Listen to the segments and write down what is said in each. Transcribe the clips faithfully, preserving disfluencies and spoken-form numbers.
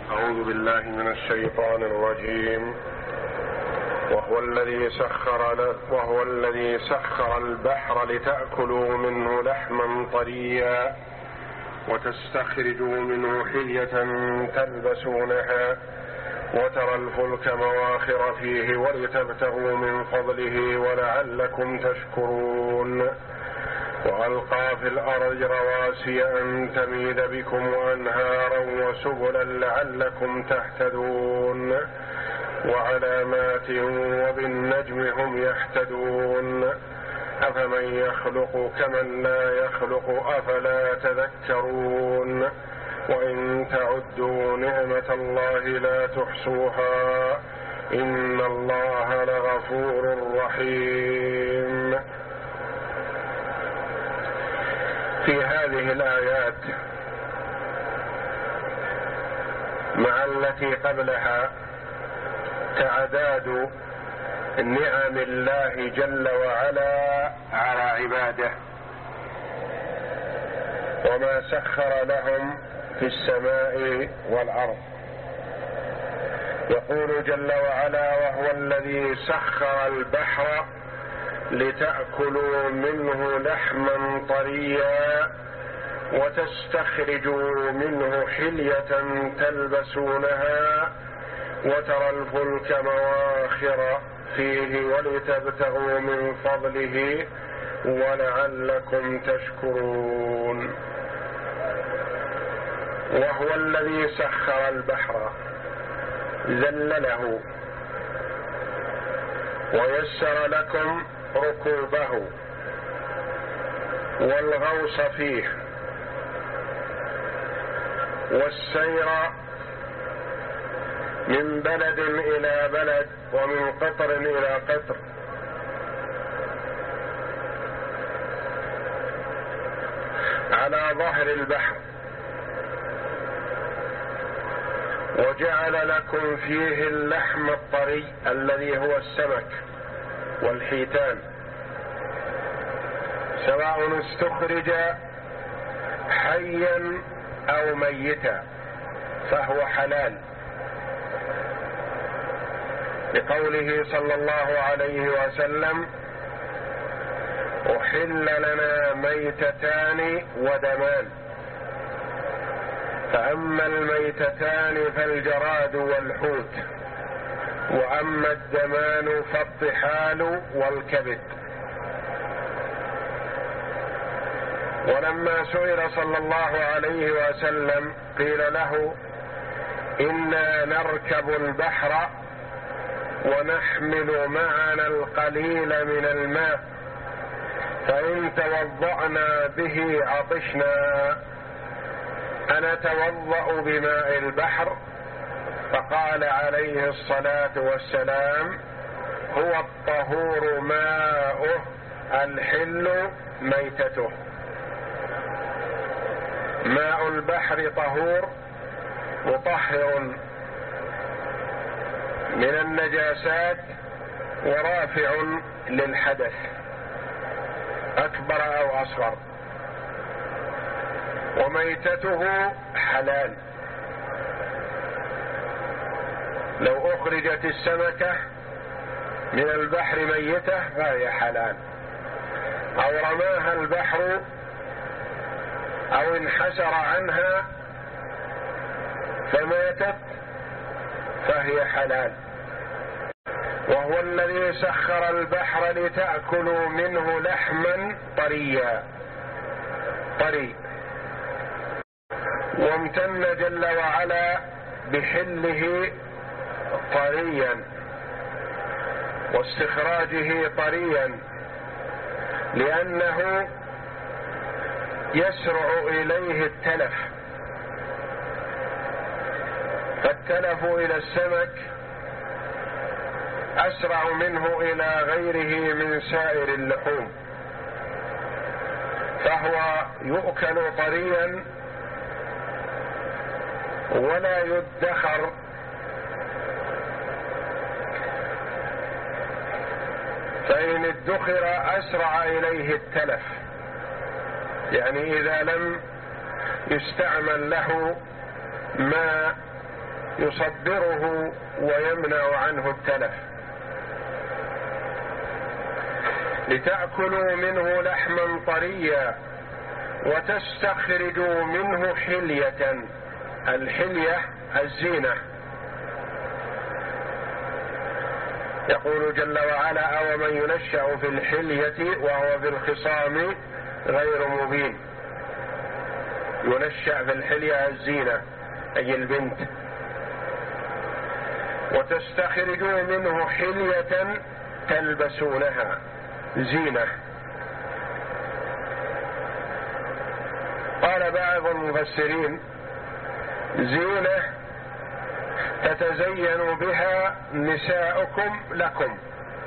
أعوذ بالله من الشيطان الرجيم. وهو الذي سخر وهو الذي سخر البحر لتأكلوا منه لحما طريا وتستخرجوا منه حلية تلبسونها وترى الفلك مواخر فيه ولتبتغوا من فضله ولعلكم تشكرون. وألقى في الأرض رواسي أن تميد بكم وأنهارا وسبلا لعلكم تهتدون وعلامات وبالنجم هم يهتدون أفمن يخلق كمن لا يخلق أفلا تذكرون. وإن تعدوا نعمة الله لا تحصوها إن الله لغفور رحيم. في هذه الآيات مع التي قبلها تعداد نعم الله جل وعلا على عباده وما سخر لهم في السماء والأرض. يقول جل وعلا: وهو الذي سخر البحر لتأكلوا منه لحما طريا وتستخرجوا منه حلية تلبسونها وترى الفلك مواخر فيه ولتبتغوا من فضله ولعلكم تشكرون. وهو الذي سخر البحر، ذلله ويسر لكم ركوبه والغوص فيه والسير من بلد إلى بلد ومن قطر إلى قطر على ظهر البحر، وجعل لكم فيه اللحم الطري الذي هو السمك والحيتان، سواء استخرج حيا أو ميتا فهو حلال، لقوله صلى الله عليه وسلم: أحل لنا ميتتان ودمان، فأما الميتتان فالجراد والحوت، وأما الدمان فالطحال والكبد. ولما سئل صلى الله عليه وسلم قيل له: إنا نركب البحر ونحمل معنا القليل من الماء فإن توضأنا به عطشنا أنتوضأ بماء البحر؟ فقال عليه الصلاة والسلام: هو الطهور ماؤه الحل ميتته. ماء البحر طهور مطهر من النجاسات ورافع للحدث أكبر أو أصغر، وميتته حلال. لو أخرجت السمكة من البحر ميتة فهي حلال، أو رماها البحر أو انحسر عنها فماتت فهي حلال. وهو الذي سخر البحر لتأكلوا منه لحما طريا، طري، وامتن جل وعلا بحله طريا واستخراجه طريا، لأنه يسرع إليه التلف، فالتلف إلى السمك أسرع منه إلى غيره من سائر اللحوم، فهو يؤكل طريا ولا يدخر، فإن ادخر أسرع إليه التلف، يعني إذا لم يستعمل له ما يصبره ويمنع عنه التلف. لتأكلوا منه لحما طريا وتستخرجوا منه حلية. الحلية الزينة. يقول جل وعلا: أو من ينشأ في الحلية وهو في الخصام غير مبين. ينشأ في الحلية الزينة أي البنت. وتستخرجوا منه حلية تلبسونها، زينة. قال بعض المفسرين: زينة تتزين بها نساؤكم لكم.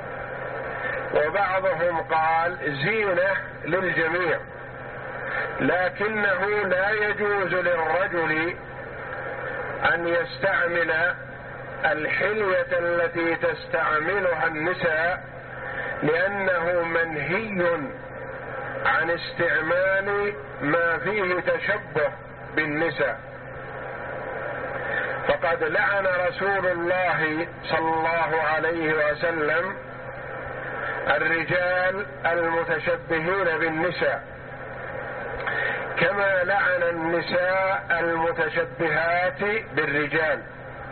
وبعضهم قال: زينة للجميع، لكنه لا يجوز للرجل أن يستعمل الحلية التي تستعملها النساء، لأنه منهي عن استعمال ما فيه تشبه بالنساء. فقد لعن رسول الله صلى الله عليه وسلم الرجال المتشبهين بالنساء، كما لعن النساء المتشبهات بالرجال.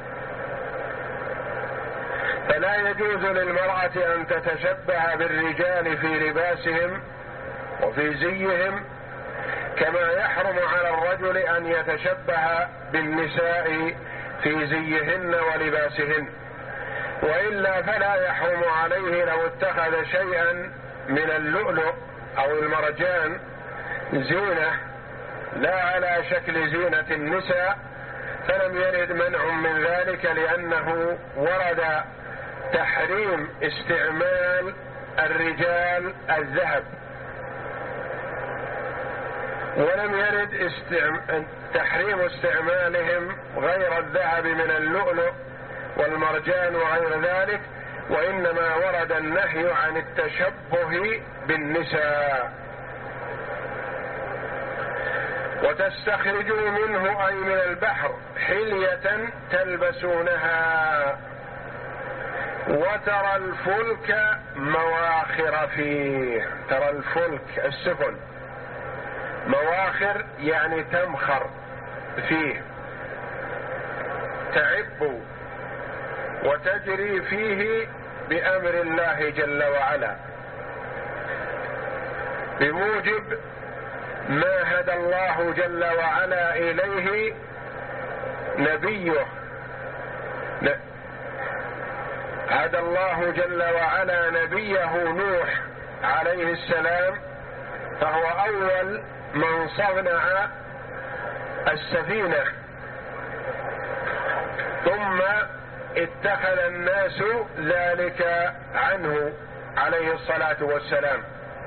فلا يجوز للمرأة أن تتشبه بالرجال في لباسهم وفي زيهم، كما يحرم على الرجل أن يتشبه بالنساء في زيهن ولباسهن. وإلا فلا يحرم عليه لو اتخذ شيئا من اللؤلؤ أو المرجان زينة لا على شكل زينة النساء، فلم يرد منع من ذلك، لأنه ورد تحريم استعمال الرجال الذهب، ولم يرد استعم... تحريم استعمالهم غير الذهب من اللؤلؤ والمرجان وغير ذلك، وإنما ورد النهي عن التشبه بالنساء. وتستخرجوا منه أي من البحر حلية تلبسونها وترى الفلك مواخر فيه. ترى الفلك السفن، مواخر يعني تمخر فيه، تعب وتجري فيه بأمر الله جل وعلا، بموجب ما هدى الله جل وعلا إليه نبيه. هدى الله جل وعلا نبيه نوح عليه السلام، فهو أول من صنع السفينة، ثم اتخذ الناس ذلك عنه عليه الصلاة والسلام،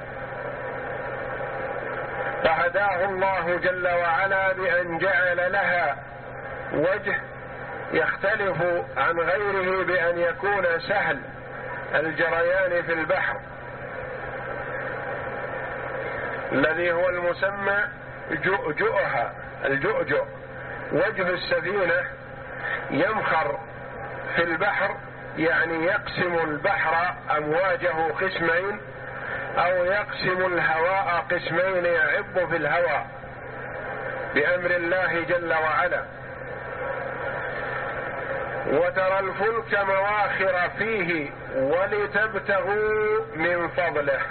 فهداه الله جل وعلا بأن جعل لها وجه يختلف عن غيره، بأن يكون سهل الجريان في البحر، الذي هو المسمى جؤجؤها، الجؤجؤ. وجه السفينة يمخر في البحر، يعني يقسم البحر أمواجه قسمين، أو يقسم الهواء قسمين، يعب في الهواء بأمر الله جل وعلا. وترى الفلك مواخر فيه ولتبتغوا من فضله.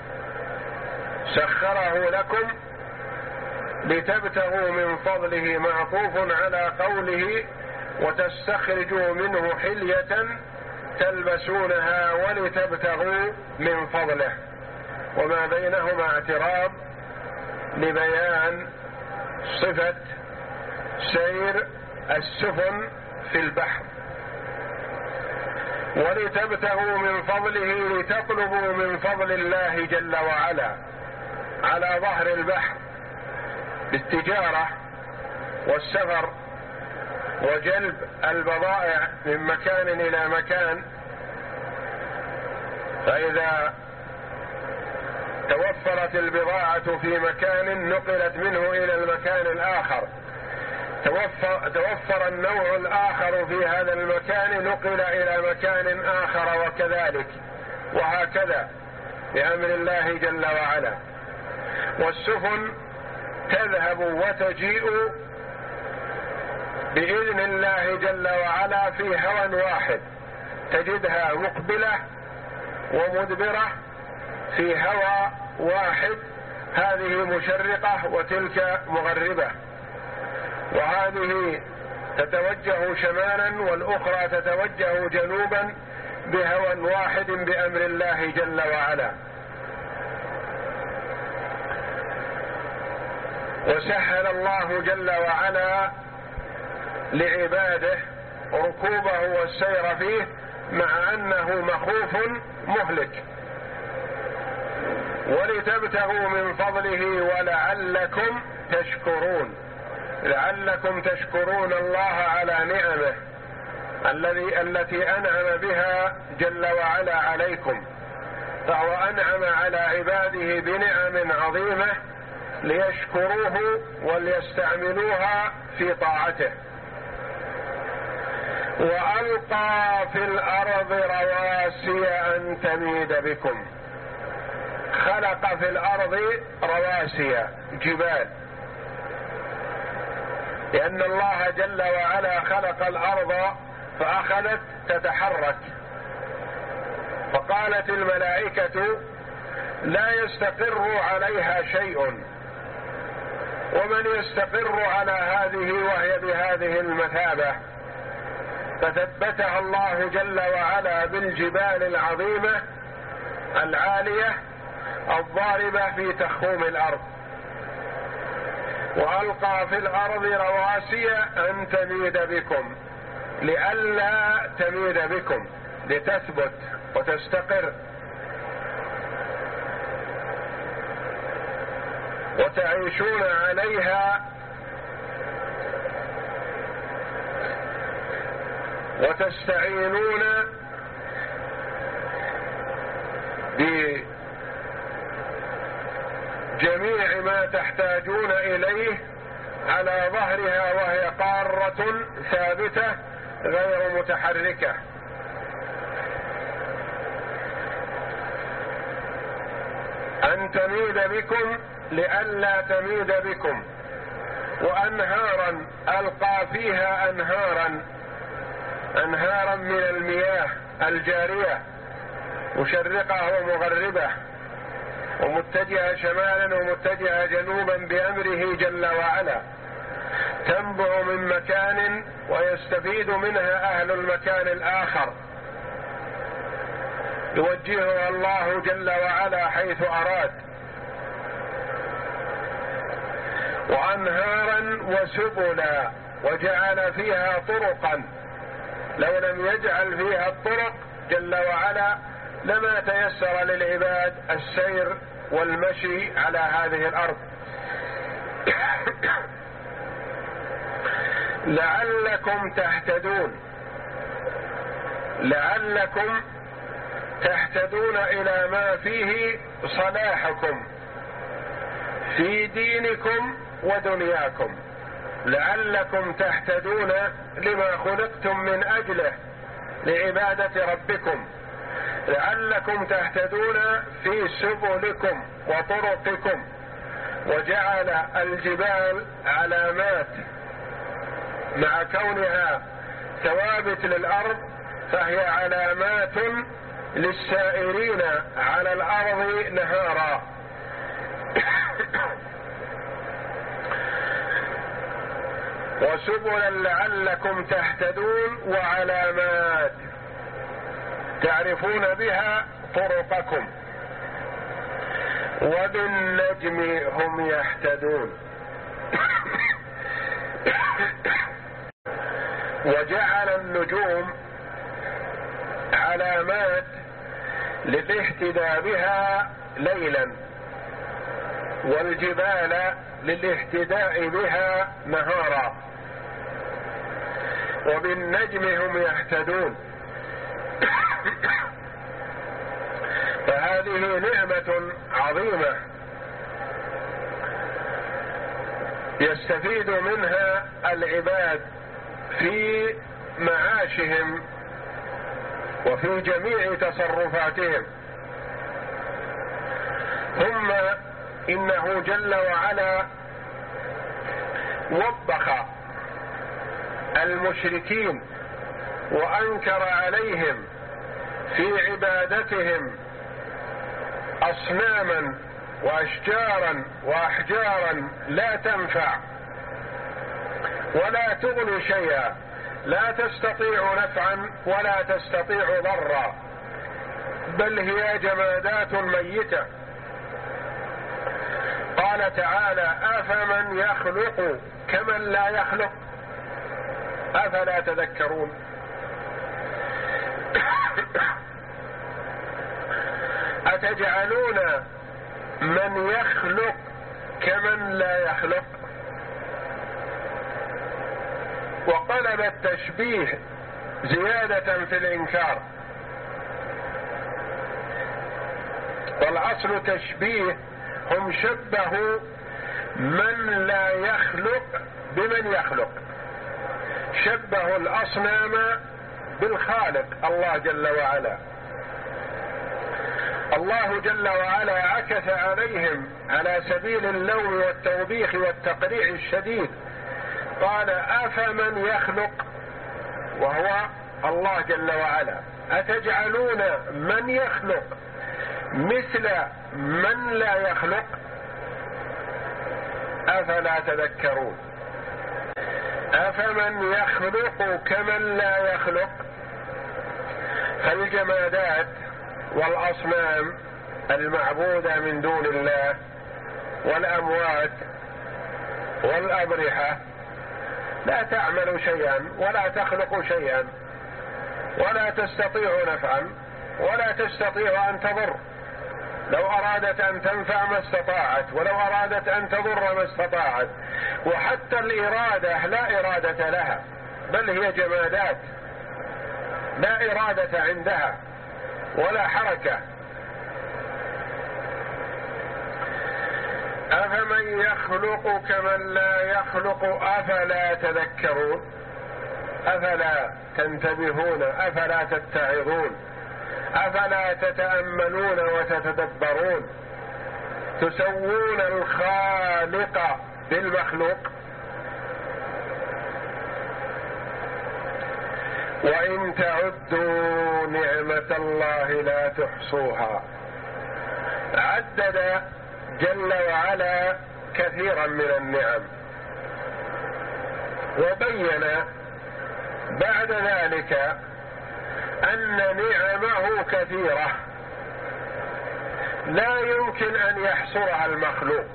سخره لكم لتبتغوا من فضله، معطوف على قوله وتستخرجوا منه حلية تلبسونها ولتبتغوا من فضله، وما بينهما اعتراض لبيان صفة سير السفن في البحر. ولتبتغوا من فضله، لتطلبوا من فضل الله جل وعلا على ظهر البحر بالتجارة والسفر وجلب البضائع من مكان إلى مكان. فإذا توفرت البضاعة في مكان نقلت منه إلى المكان الآخر، توفر, توفر النوع الآخر في هذا المكان نقل إلى مكان آخر، وكذلك وهكذا بأمر الله جل وعلا. والسفن تذهب وتجيء بإذن الله جل وعلا في هوى واحد، تجدها مقبلة ومدبرة في هوى واحد، هذه مشرقة وتلك مغربة، وهذه تتوجه شمالا والأخرى تتوجه جنوبا بهوى واحد بأمر الله جل وعلا. وسهل الله جل وعلا لعباده ركوبه والسير فيه، مع أنه مخوف مهلك، ولتبتغوا من فضله ولعلكم تشكرون، لعلكم تشكرون الله على نعمه الذي التي أنعم بها جل وعلا عليكم. فهو أنعم على عباده بنعم عظيمة ليشكروه وليستعملوها في طاعته. وألقى في الأرض رواسي أن تميد بكم، خلق في الأرض رواسي جبال، لأن الله جل وعلا خلق الأرض فأخذت تتحرك، فقالت الملائكة لا يستقر عليها شيء، ومن يستقر على هذه وهي بهذه المثابة؟ فثبتها الله جل وعلا بالجبال العظيمة العالية الضاربة في تخوم الأرض. وألقى في الأرض رواسي أن تميد بكم، لئلا تميد بكم، لتثبت وتستقر وتعيشون عليها وتستعينون بجميع ما تحتاجون إليه على ظهرها، وهي قارة ثابتة غير متحركة. أن تميد بكم لئلا تميد بكم. وأنهارا ألقى فيها أنهارا أنهارا من المياه الجارية مشرقة ومغربة، ومتجهة شمالا ومتجهة جنوبا بأمره جل وعلا، تنبع من مكان ويستفيد منها أهل المكان الآخر، يوجهها الله جل وعلا حيث أراد. وأنهارا وسبلا، وجعل فيها طرقا، لو لم يجعل فيها الطرق جل وعلا لما تيسر للعباد السير والمشي على هذه الأرض. لعلكم تهتدون، لعلكم تهتدون إلى ما فيه صلاحكم في دينكم ودنياكم، لعلكم تهتدون لما خلقتم من أجله لعبادة ربكم، لعلكم تهتدون في سبلكم وطرقكم. وجعل الجبال علامات، مع كونها ثوابت للأرض فهي علامات للسائرين على الأرض نهارا. وسبلا لعلكم تهتدون، وعلامات تعرفون بها طرقكم. وبالنجم هم يهتدون. وجعل النجوم علامات للاهتداء بها ليلا، والجبال للاهتداء بها نهارا. وبالنجم هم يهتدون. فهذه نعمة عظيمة يستفيد منها العباد في معاشهم وفي جميع تصرفاتهم. ثم إنه جل وعلا وبخ المشركين وأنكر عليهم في عبادتهم أصناما وأشجارا وأحجارا لا تنفع ولا تغني شيئا، لا تستطيع نفعا ولا تستطيع ضرا، بل هي جمادات ميتة. قال تعالى: أفمن يخلق كمن لا يخلق أفلا تذكرون. أتجعلون من يخلق كمن لا يخلق. وقلب التشبيه زيادة في الإنكار، والأصل تشبيه، هم شبهوا من لا يخلق بمن يخلق، شبهوا الأصنام بالخالق الله جل وعلا. الله جل وعلا عكس عليهم على سبيل اللوم والتوبيخ والتقريع الشديد، قال: أفمن يخلق، وهو الله جل وعلا، أتجعلون من يخلق مثل من لا يخلق أفلا تذكرون. أفمن يخلق كمن لا يخلق. فالجمادات والأصنام المعبودة من دون الله والأموات والأضرحة لا تعمل شيئا ولا تخلق شيئا ولا تستطيع نفعا ولا تستطيع أن تضر. لو أرادت أن تنفع ما استطاعت، ولو أرادت أن تضر ما استطاعت. وحتى الإرادة لا إرادة لها، بل هي جمادات لا إرادة عندها ولا حركة. أفمن يخلق كمن لا يخلق أفلا تذكرون. أفلا تنتبهون، أفلا تتعظون، أفلا تتأملون وتتدبرون، تسوون الخالق بالمخلوق. وإن تعدوا نعمة الله لا تحصوها. عدد جل وعلا كثيرا من النعم، وبين بعد ذلك أن نعمه كثيرة لا يمكن أن يحصرها المخلوق.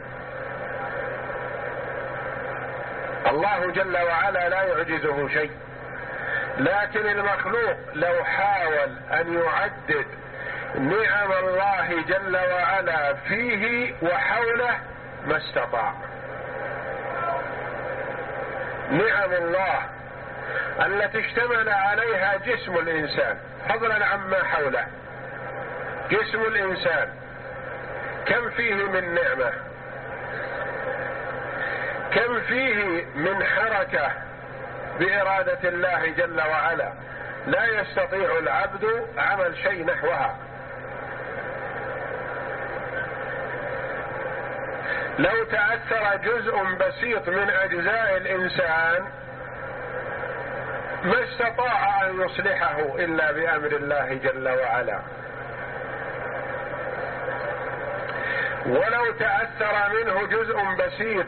الله جل وعلا لا يعجزه شيء، لكن المخلوق لو حاول أن يعدد نعم الله جل وعلا فيه وحوله ما استطاع. نعم الله التي اشتمل عليها جسم الإنسان فضلا عما حوله. جسم الإنسان كم فيه من نعمة، كم فيه من حركة بإرادة الله جل وعلا، لا يستطيع العبد عمل شيء نحوها. لو تأثر جزء بسيط من أجزاء الإنسان ما استطاع أن يصلحه إلا بأمر الله جل وعلا. ولو تأثر منه جزء بسيط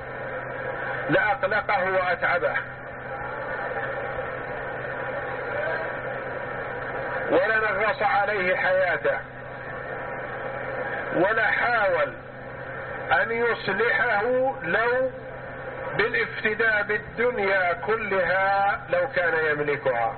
لأقلقه وأتعبه، ولنغص عليه حياته، ولا حاول أن يصلحه لو بالافتداء بالدنيا كلها لو كان يملكها.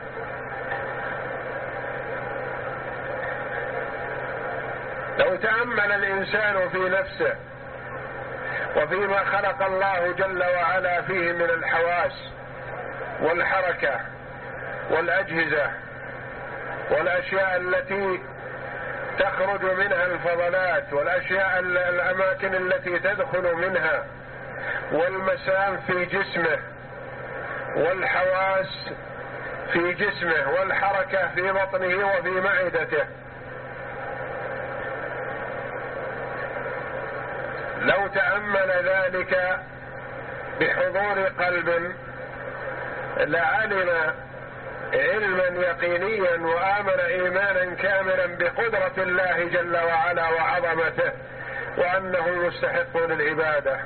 لو تأمل الإنسان في نفسه وفيما خلق الله جل وعلا فيه من الحواس والحركة والأجهزة والأشياء التي تخرج منها الفضلات والأشياء الأماكن التي تدخل منها والمسام في جسمه والحواس في جسمه والحركة في بطنه وفي معدته. لو تأمل ذلك بحضور قلب لعلم علما يقينيا وآمن إيمانا كاملا بقدرة الله جل وعلا وعظمته وأنه مستحق للعبادة.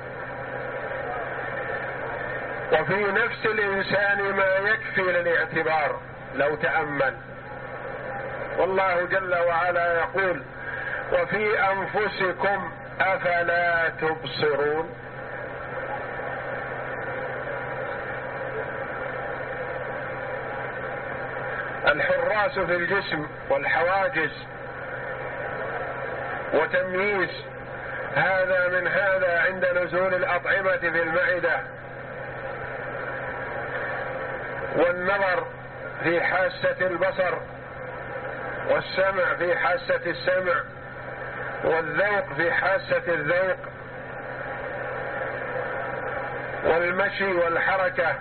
وفي نفس الإنسان ما يكفي للاعتبار لو تأمل. والله جل وعلا يقول: وفي أنفسكم أفلا تبصرون. الحراس في الجسم والحواجز وتمييز هذا من هذا عند نزول الأطعمة في المعدة، والنظر في حاسة البصر، والسمع في حاسة السمع، والذوق في حاسة الذوق، والمشي والحركة،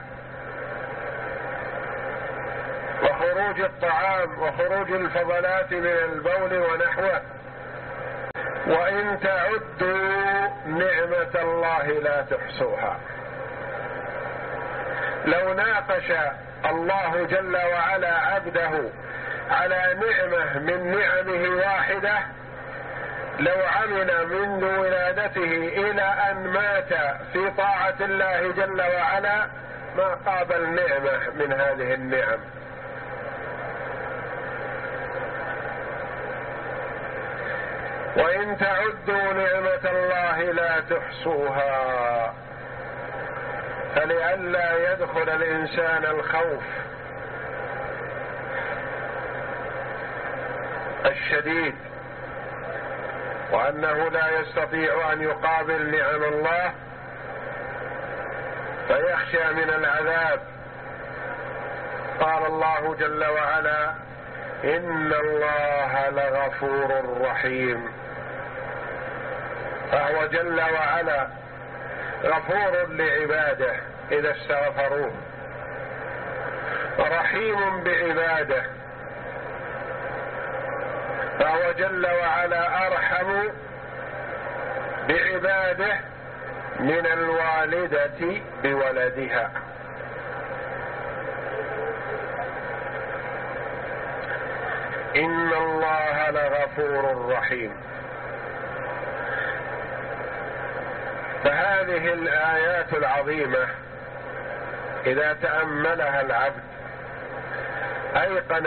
وخروج الطعام وخروج الفضلات من البول ونحوه. وإن تعدوا نعمة الله لا تحصوها. لو ناقش الله جل وعلا عبده على نعمة من نعمه واحدة لو عمل منذ ولادته إلى أن مات في طاعة الله جل وعلا ما قابل نعمة من هذه النعم. وإن تعدوا نعمة الله لا تحصوها. فلئلا يدخل الإنسان الخوف الشديد وأنه لا يستطيع أن يقابل نعم الله فيخشى من العذاب. قال الله جل وعلا: إن الله لغفور رحيم. فهو جل وعلا غفور لعباده إذا استغفروه، رحيم بعباده، فهو جل وعلا أرحم بعباده من الوالدة بولدها. إن الله لغفور رحيم. فهذه الآيات العظيمة إذا تأملها العبد أيقن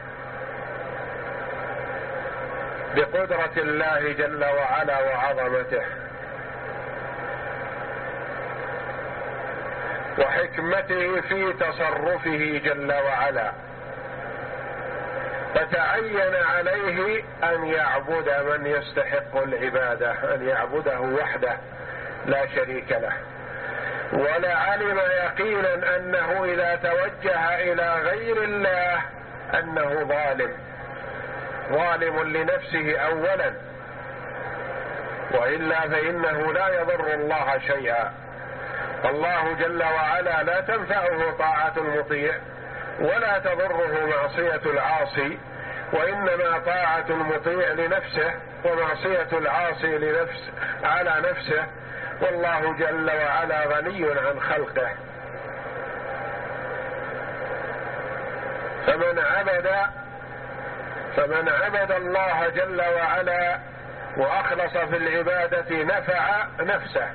بقدرة الله جل وعلا وعظمته وحكمته في تصرفه جل وعلا، فتعين عليه أن يعبد من يستحق العبادة، أن يعبده وحده لا شريك له. ولعلم يقينا أنه إذا توجه إلى غير الله أنه ظالم، ظالم لنفسه أولا، وإلا فإنه لا يضر الله شيئا. الله جل وعلا لا تنفعه طاعة المطيع ولا تضره معصية العاصي، وإنما طاعة المطيع لنفسه ومعصية العاصي لنفس على نفسه، والله جل وعلا غني عن خلقه. فمن عبد فمن عبد الله جل وعلا وأخلص في العبادة نفع نفسه،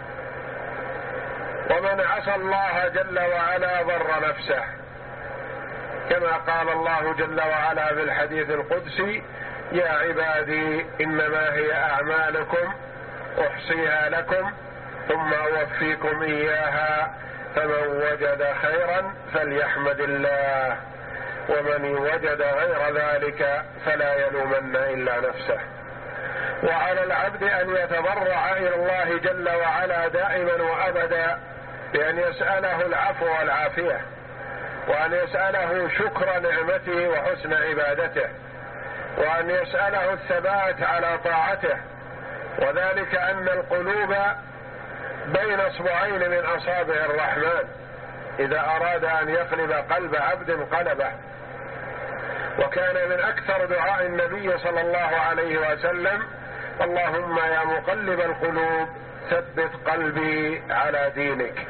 ومن عصى الله جل وعلا ضر نفسه، كما قال الله جل وعلا في الحديث القدسي: يا عبادي إنما هي أعمالكم أحصيها لكم ثم أوفيكم إياها فمن وجد خيرا فليحمد الله ومن وجد غير ذلك فلا يلومن إلا نفسه. وعلى العبد أن يتضرع إلى الله جل وعلا دائما وأبدا بأن يسأله العفو والعافية، وأن يسأله شكر نعمته وحسن عبادته، وأن يسأله الثبات على طاعته، وذلك أن القلوب بين اصبعين من اصابع الرحمن، اذا اراد ان يقلب قلب عبد قلبه. وكان من اكثر دعاء النبي صلى الله عليه وسلم: اللهم يا مقلب القلوب ثبت قلبي على دينك.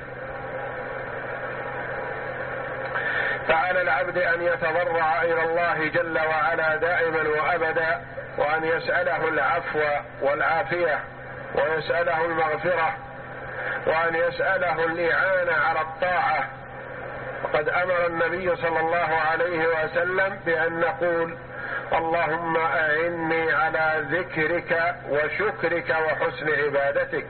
فعلى العبد ان يتضرع الى الله جل وعلا دائما وابدا، وان يسأله العفو والعافية، ويسأله المغفرة، وان يسأله الإعانة على الطاعة. وقد امر النبي صلى الله عليه وسلم بان نقول: اللهم أعني على ذكرك وشكرك وحسن عبادتك.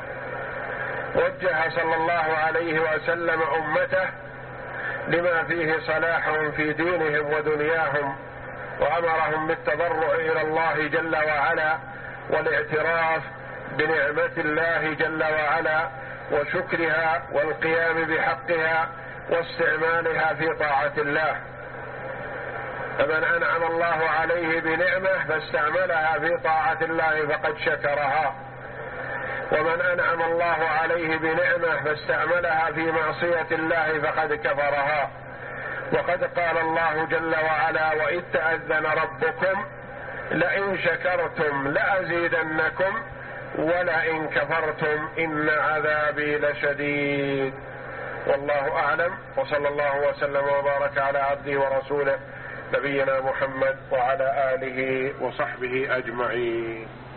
وجه صلى الله عليه وسلم أمته لما فيه صلاحهم في دينهم ودنياهم، وأمرهم بالتضرع إلى الله جل وعلا، والاعتراف بنعمة الله جل وعلا وشكرها والقيام بحقها واستعمالها في طاعة الله. فمن أنعم الله عليه بنعمة فاستعملها في طاعة الله فقد شكرها، ومن أنعم الله عليه بنعمة فاستعملها في معصية الله فقد كفرها. وقد قال الله جل وعلا: وإذ تأذن ربكم لئن شكرتم لأزيدنكم ولئن كفرتم إن عذابي لشديد. والله أعلم، وصلى الله وسلم وبارك على عبده ورسوله نبينا محمد وعلى آله وصحبه أجمعين.